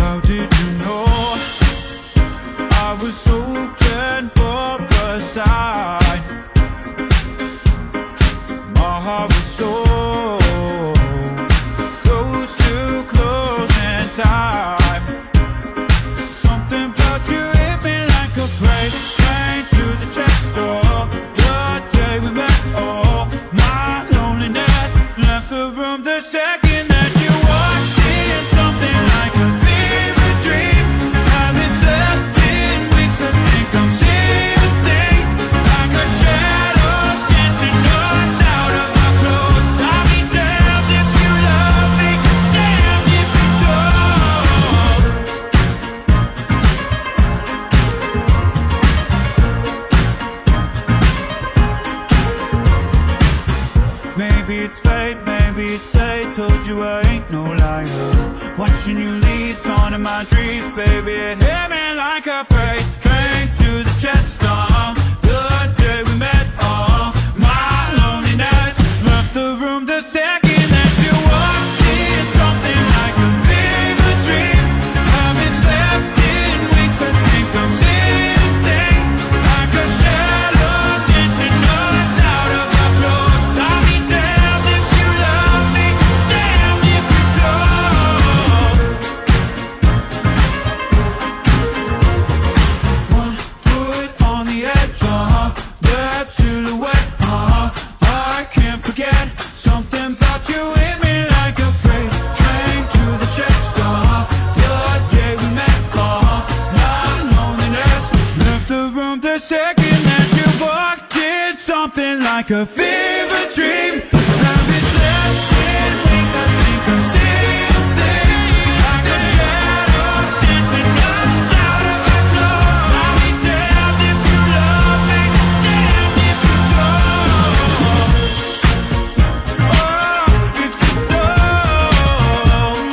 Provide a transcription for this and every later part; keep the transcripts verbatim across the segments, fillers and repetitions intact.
How did you know I was hoping for a sign? My heart was so close to closing time. Something about you hit me like a freight train to the chest door. The day we met, oh, my loneliness left the room the second that you walked in. Something like a fever dream. Haven't slept in weeks, I think I'm seeing things like a shadows dancing us out of our clothes. I'll be damned if you love me, damned if you don't. Maybe it's fate, maybe it's fate. Told you I ain't no liar. Watching you leave, on in my dreams, baby. It hit me like a freight train to the chest. Uh, the day we met, oh, my loneliness left the room the second that you walked in. Something like a fever dream. Haven't slept in weeks, I think I'm seeing things like a shadows dancing us out of our clothes. I'll be damned if you love me, damned if you don't. One foot on the edge, uh, that silhouette, uh, I can't forget. Something about you hit me like a freight train to the chest, uh, the day we met, uh, my loneliness left the room the second that you walked in. Something like a fever dream. Haven't slept in weeks, I think I'm seeing things like a shadows dancing us out of our clothes. I'll be damned if you love me, damned if you don't. Oh, if you don't.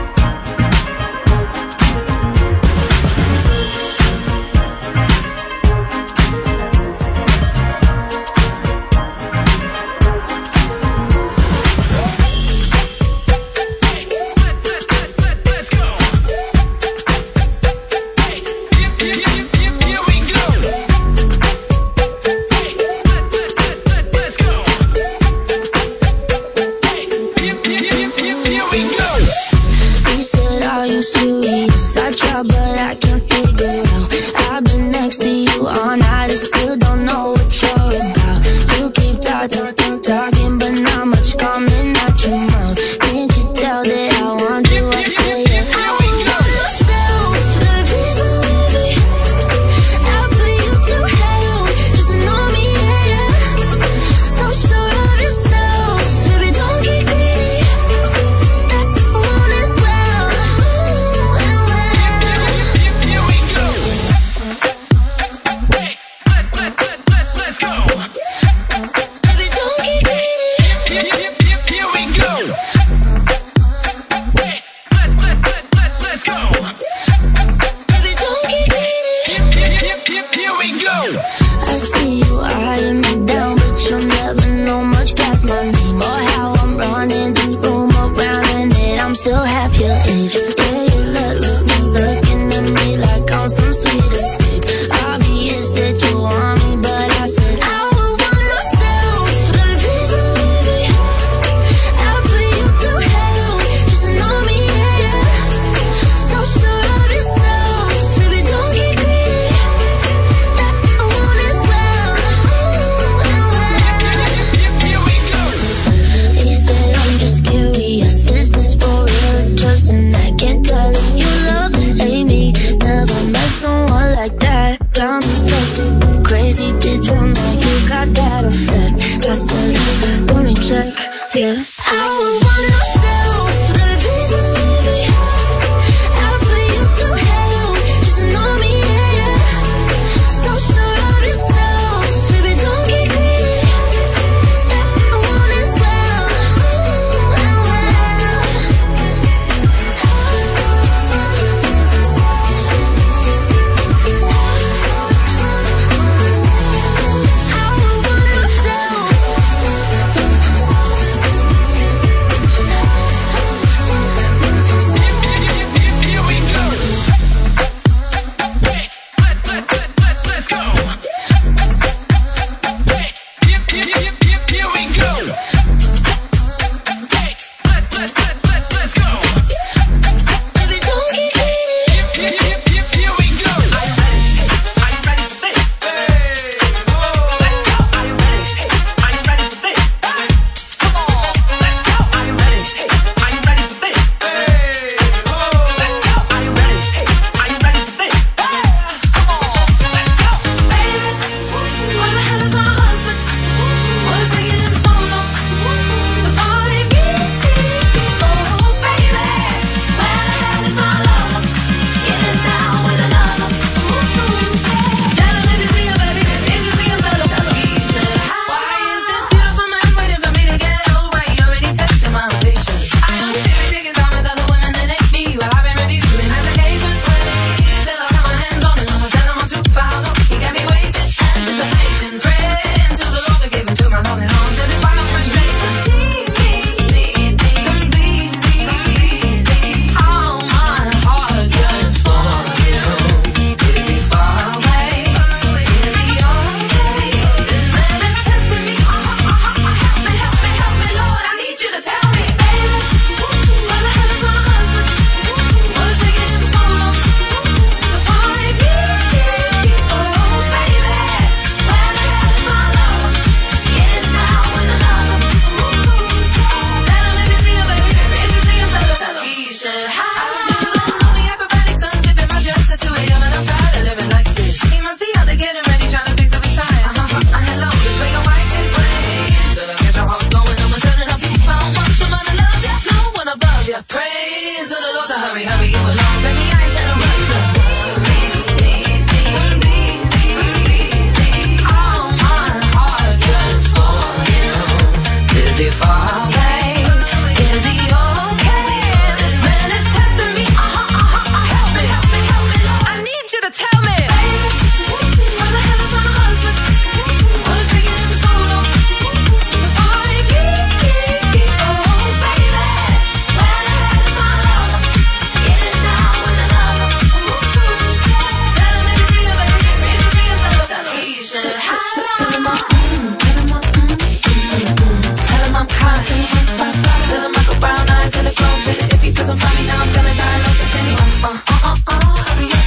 Let's go. Here we go. Let's go. Here we go. He said, are you serious? I try, but I can't figure out. I've been next to you all night and still don't know what you're about. You keep talking, talking, but not much coming out your mouth. Can't you tell that I want you? I say it. I want myself, baby, please believe me. I'll put you through hell, just know me, yeah. So sure of yourself, baby, don't get greedy. I want it well, well, well. Here we go. Let's go. Baby, don't get greedy. Here we go. Let's go. Baby, don't get greedy. Here we go. I see you eyeing me down, but you'll never know much past my name or how I'm running this room around and that I'm still half your age. Yeah, you look, look, look, looking at me like I'm some sweet escape. Obvious that you want me, but I said I would want myself. Baby, please believe me. I'll put you through hell, just know me, yeah. So sure of yourself, baby, don't get greedy. I want it well, well, well. Here we go. He said, I'm just curious, is this for real or just an act? Can't praying to the Lord to hurry, hurry you along. Baby, I ain't telling rush, rush. All my heart yearns for him. Did he fall, babe? Is he okay? This man is testing me. Uh-huh, uh-huh, uh, help me, help me, help me, Lord. I need you to tell me. Where the hell is my husband? What is taking him so long to find me? Oh, baby, where the hell is my lover? Getting down with another. Tell him if you see him, baby, if you see him, tell him, tell him he should hide. Tell him I'm, mm, tell him I'm, mm, mm, mm. Tell him I'm hot, tell him I'm fly, fly. Tell him I got brown eyes and a glow. Said if he doesn't find me, then I'm gonna die alone. So can he, uh, uh, uh, uh, hurry up,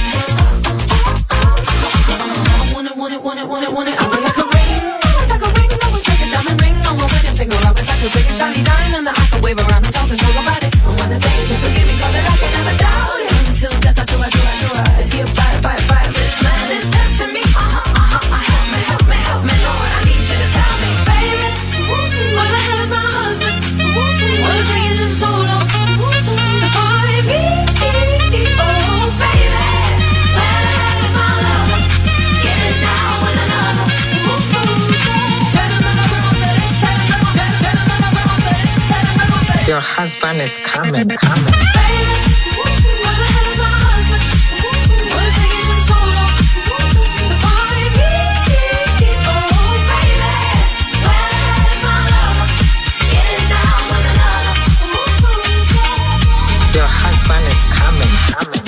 I want it, want it, want it, want it, want it. I was like a ring, I was like a ring, I was like a diamond ring on my wedding finger. I was like a big shiny diamond that I could wave around and talk and talk about it. And one of the days he forgive me, cause that I can never doubt it. Until death I do, I do, I do, I. Is he a bite, bite, bite? This man is testing me. Uh-huh, uh-huh, uh, help me, help me, help me, Lord. I need you to tell me, baby, where the hell is my husband? What is taking him so long to find me? Oh, baby, where the hell is my lover? Getting down with another. Tell him that my grandma said it. Tell him that my, tell, tell him that my grandma said it. Tell him that my said it. Your husband is coming, coming. Baby, where the hell is my husband? What is taking him so long to find me? Oh, baby, where the hell is my lover? Getting down with another. Your husband is coming, coming.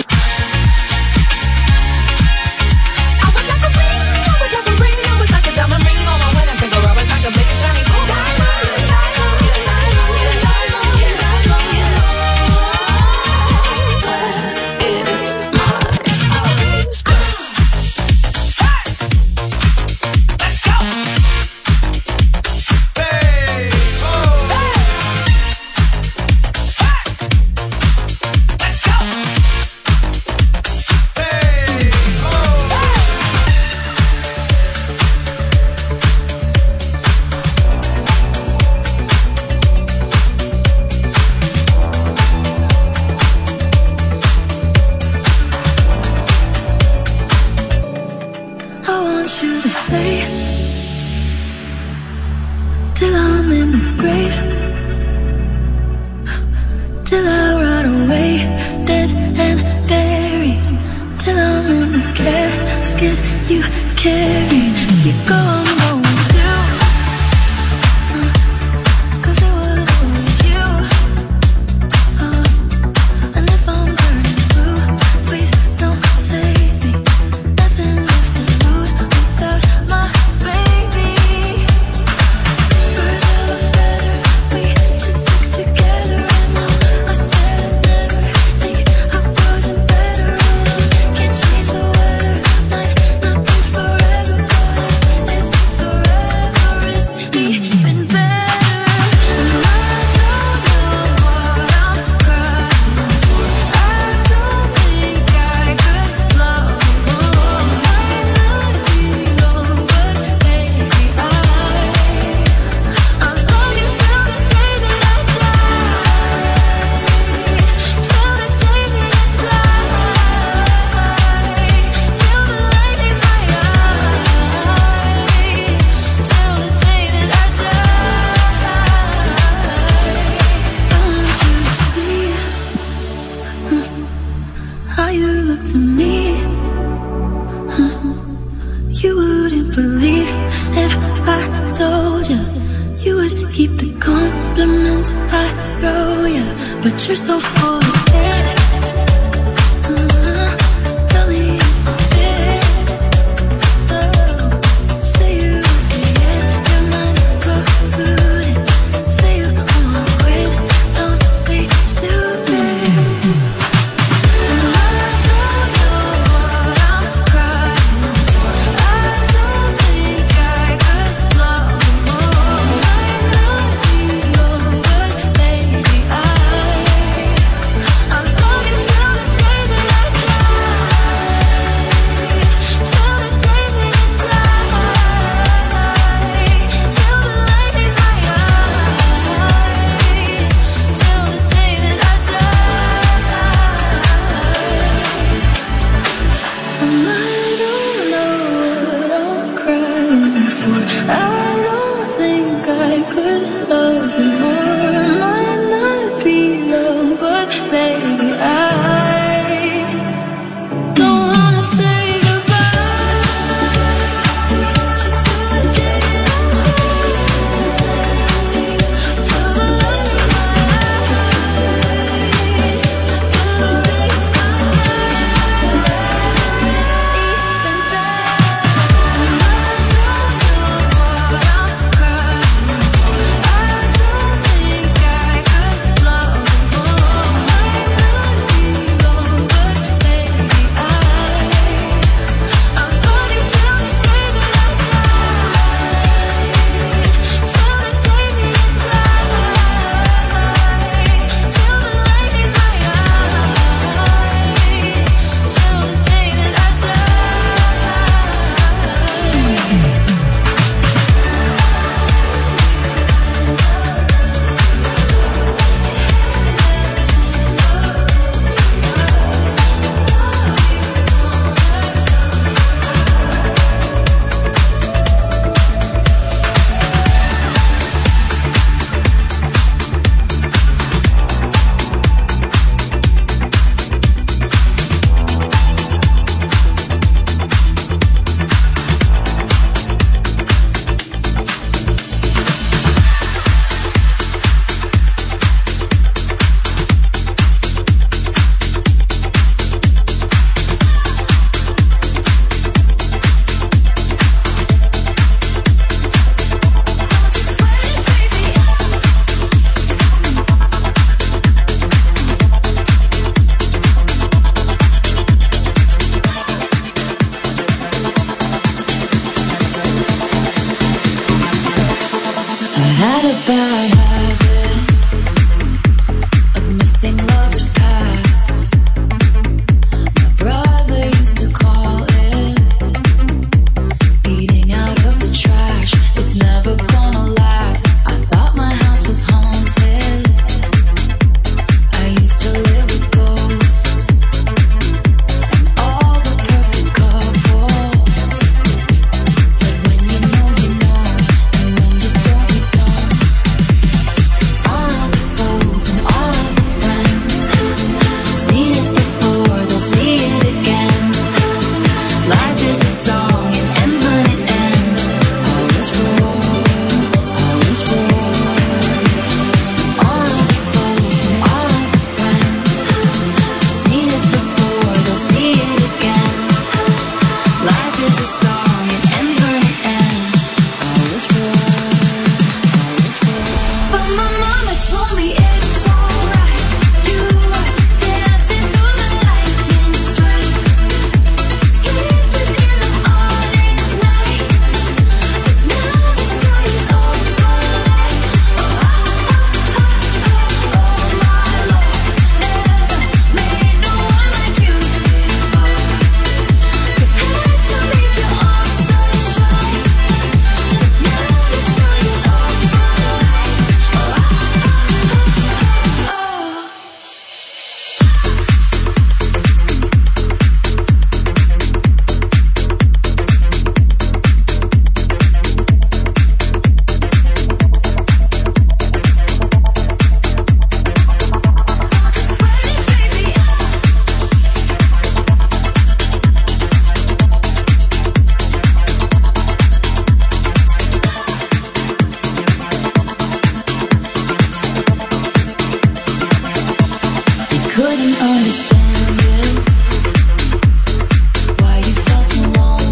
I was like a ring, I was like a ring, I was like a diamond ring on my wedding finger. I was like a big and shiny gold diamond. Where is my husband? Let's go. Hey, oh. Let's go. Hey, oh. I want you to stay till I'm in the grave, till I rot away, dead and buried, till I'm in the casket you carry. If you go, I'm going too, uh, 'cause it was always you, uh, and if I'm burning blue, please don't save me. Nothing left to lose without my baby. Birds of a feather, we should stick together. And now I said I'd never think I wasn't better. And can't change the weather, might not be forever, but is forever is even better. And I don't know what I'm crying for. I don't think I could love more. Might not be long, but maybe I I'll love you till the day that I die. Till the day that I die. Till the light is my eyes. Till the day that I die. I want you to see how you look to me. You wouldn't believe if I told you. You would keep the compliments I throw you, but you're so full of it. Uh, tell me if I'm fit. Oh, say you won't say it, your mind's polluted. Say you wanna quit, don't be stupid. And I don't know what I'm crying for. I don't think I could love more. Might not be long, but maybe I I'll love couldn't understand it, why you felt alone.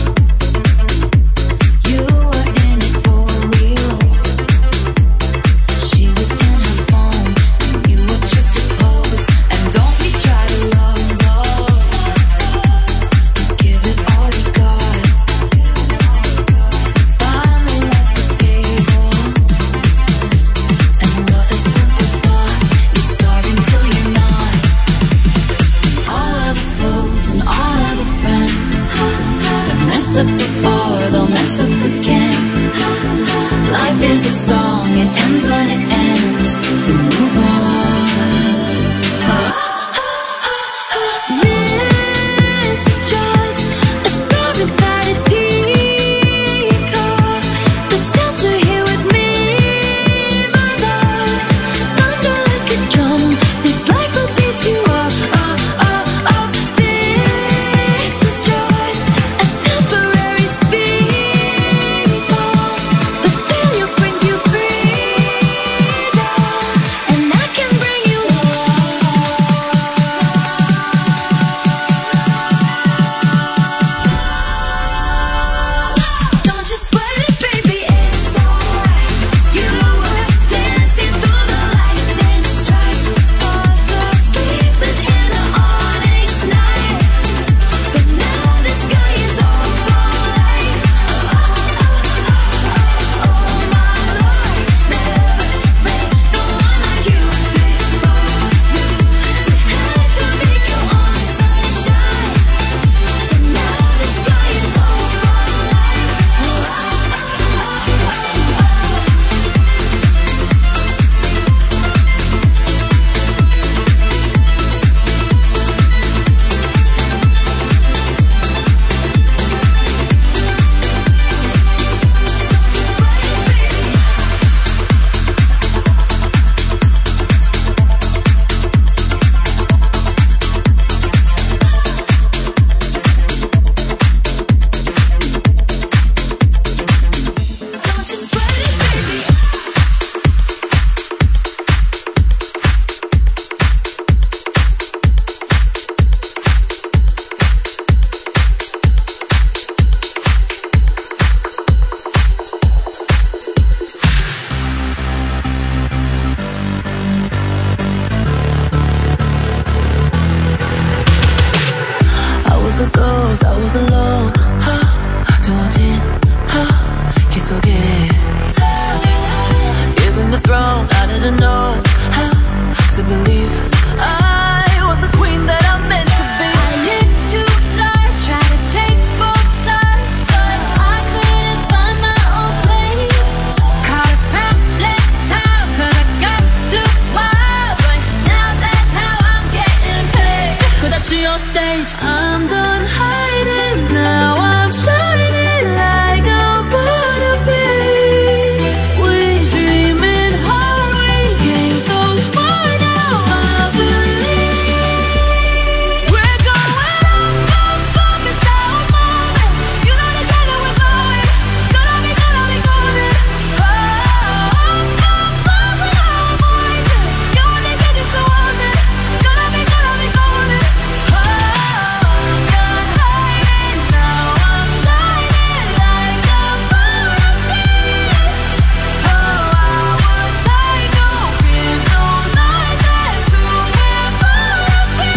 You were in it for real. She was in her phone, and you were just a pose. And don't we try to love, love, give it all we got. Finally left the table, and what a simple thought. You're starving till you're not. All of the foes and all of the friends have messed up before, they'll mess up again. Life is a song, it ends when it ends. We move on. This is just a storm inside a teacup. The shelter here with me, my love. Thunder like a drum, this life will beat you up, up, up, up. This is just a temporary speed bump, but failure brings you freedom, and I can bring you love. Don't you sweat it, baby, it's alright. You were dancing through the lightning strikes, was a sleepless in the onyx night, but now the sky is all bright. Oh, oh, oh, oh, my Lord, never met no one like you before. You had to make your own sunshine, but now the sky is all bright. Oh, oh, don't you sweat it, baby. I was a ghost, I was alone. 두어진 길 속에, given the throne, I didn't know how to believe I was the queen that I'm meant to be. I lived two lives, tried to take both sides, but I couldn't find my own place. Caught a problem child, 'cause I got too wild, but now that's how I'm getting paid. Could I see your stage? I'm done hiding, now I'm shining like I'm born to be. We dreaming hard, we came so far, now I believe we're going up, up, up, it's our moment. You know the kind that we're going, gonna be, gonna be golden. Oh, up, up, up with our voices. You only get just so wanted, gonna be, gonna be golden. Oh, I'm done hiding, now I'm shining like I'm born to be. Oh, I was hide, no fears, no lies, that's who we're born to be.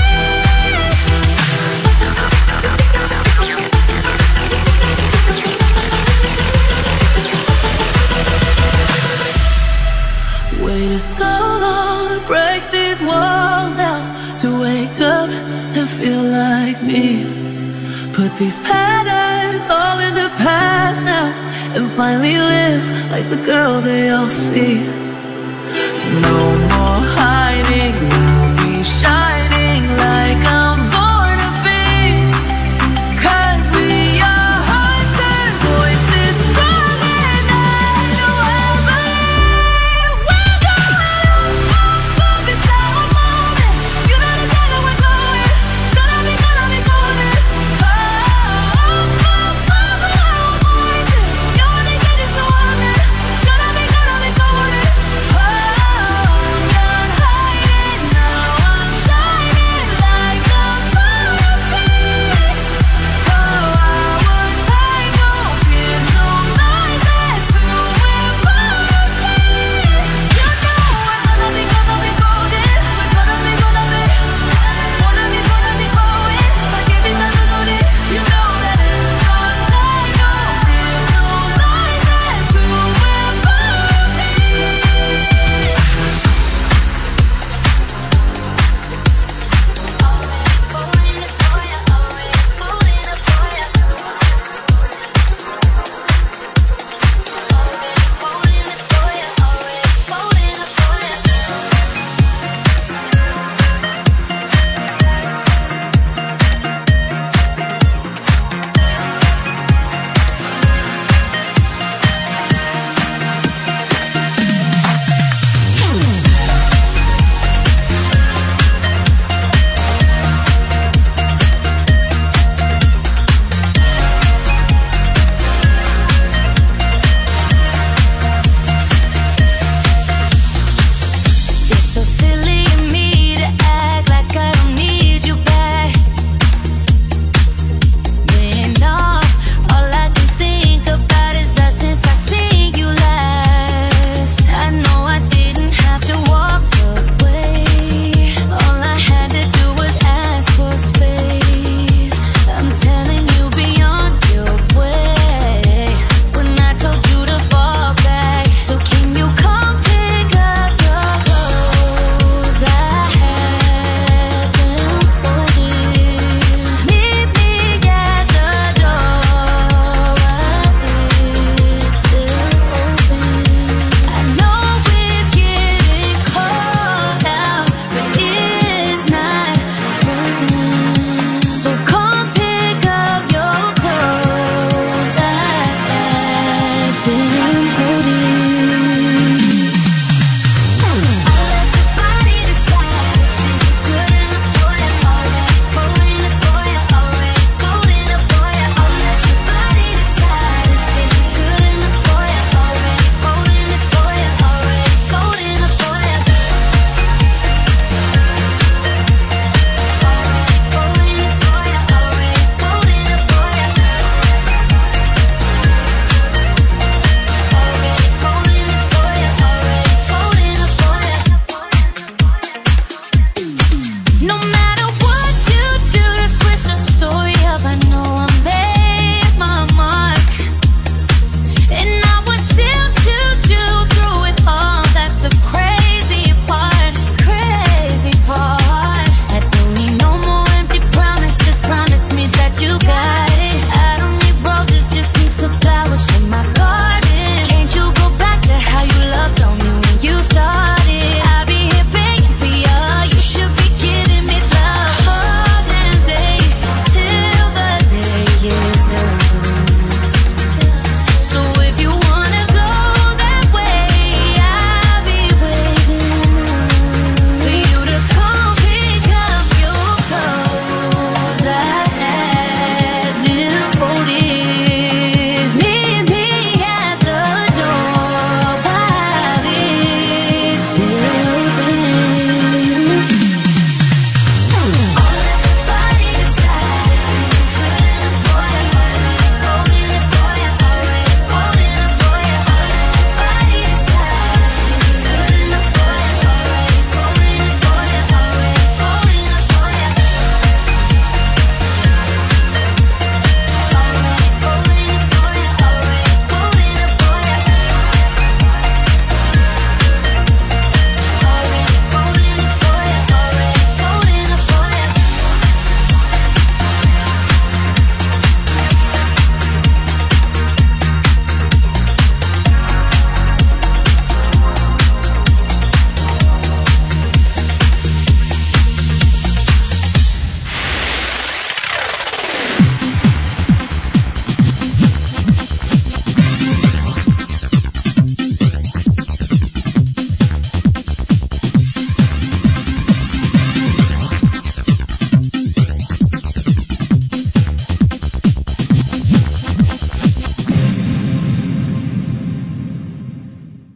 Waited so long to break these walls down, to wake up and feel like me. Put these patterns all in the past now, and finally live like the girl they all see. No more hiding, now we shine.